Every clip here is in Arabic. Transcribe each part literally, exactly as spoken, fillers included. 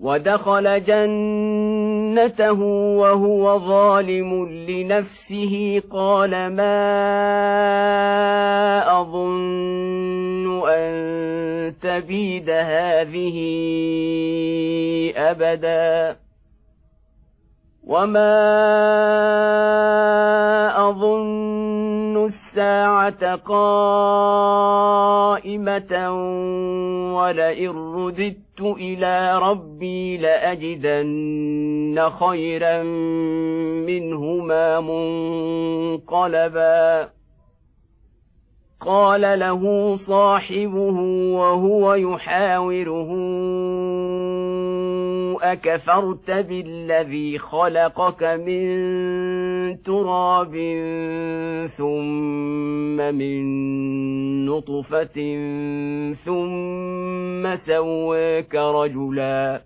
ودخل جنته وهو ظالم لنفسه قال ما أظن أن تبيد هذه أبدا وما أظن الساعة قائمة ولئن رددت إلى ربي لأجدن خيرا منهما منقلبا قال له صاحبه وهو يحاوره أكفرت بالذي خلقك من تراب ثم من نطفة ثم سواك رجلا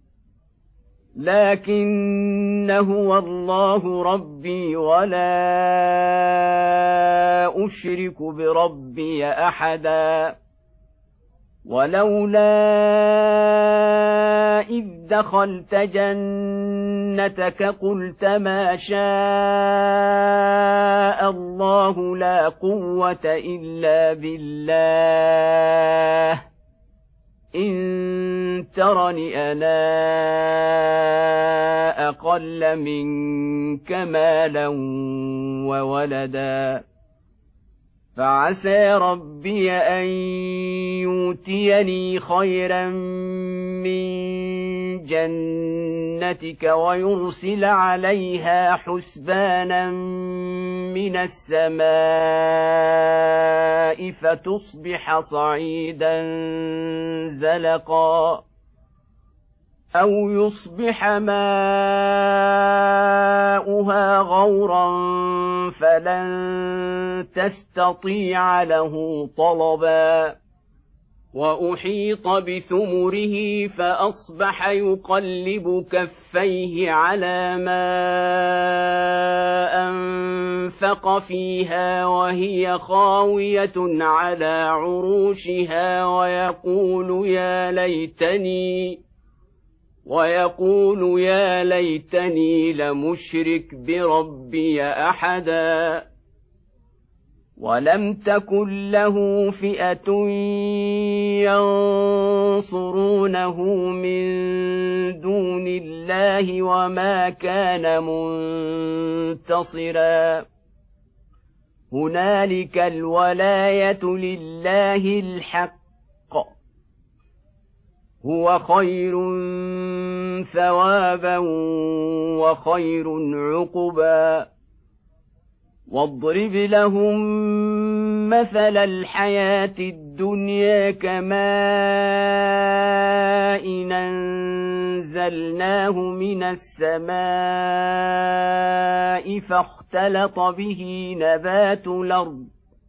لكن هو الله ربي ولا أشرك بربي أحدا ولولا إذ دخلت جنتك قلت ما شاء الله لا قوة إلا بالله إن ترني أنا أقل منك مالا وولدا فعسى ربي أن يؤتيني خيرا من جنتك ويرسل عليها حسبانا من السماء فتصبح صعيدا زلقا أو يصبح ماؤها غورا فلن تستطيع له طلبا وأحيط بثمره فأصبح يقلب كفيه على ما أنفق فيها وهي خاوية على عروشها ويقول يا ليتني ويقول يا ليتني لمشرك بربي أحدا ولم تكن له فئة ينصرونه من دون الله وما كان منتصرا هنالك الولاية لله الحق هو خير ثوابا وخير عقبا واضرب لهم مثل الحياة الدنيا كماء إن أنزلناه من السماء فاختلط به نبات الأرض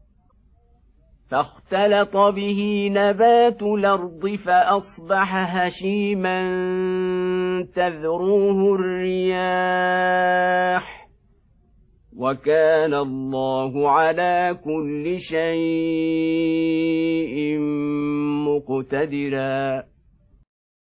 فاختلط به نبات الأرض فأصبح هشيما تذروه الرياح وكان الله على كل شيء مقتدرا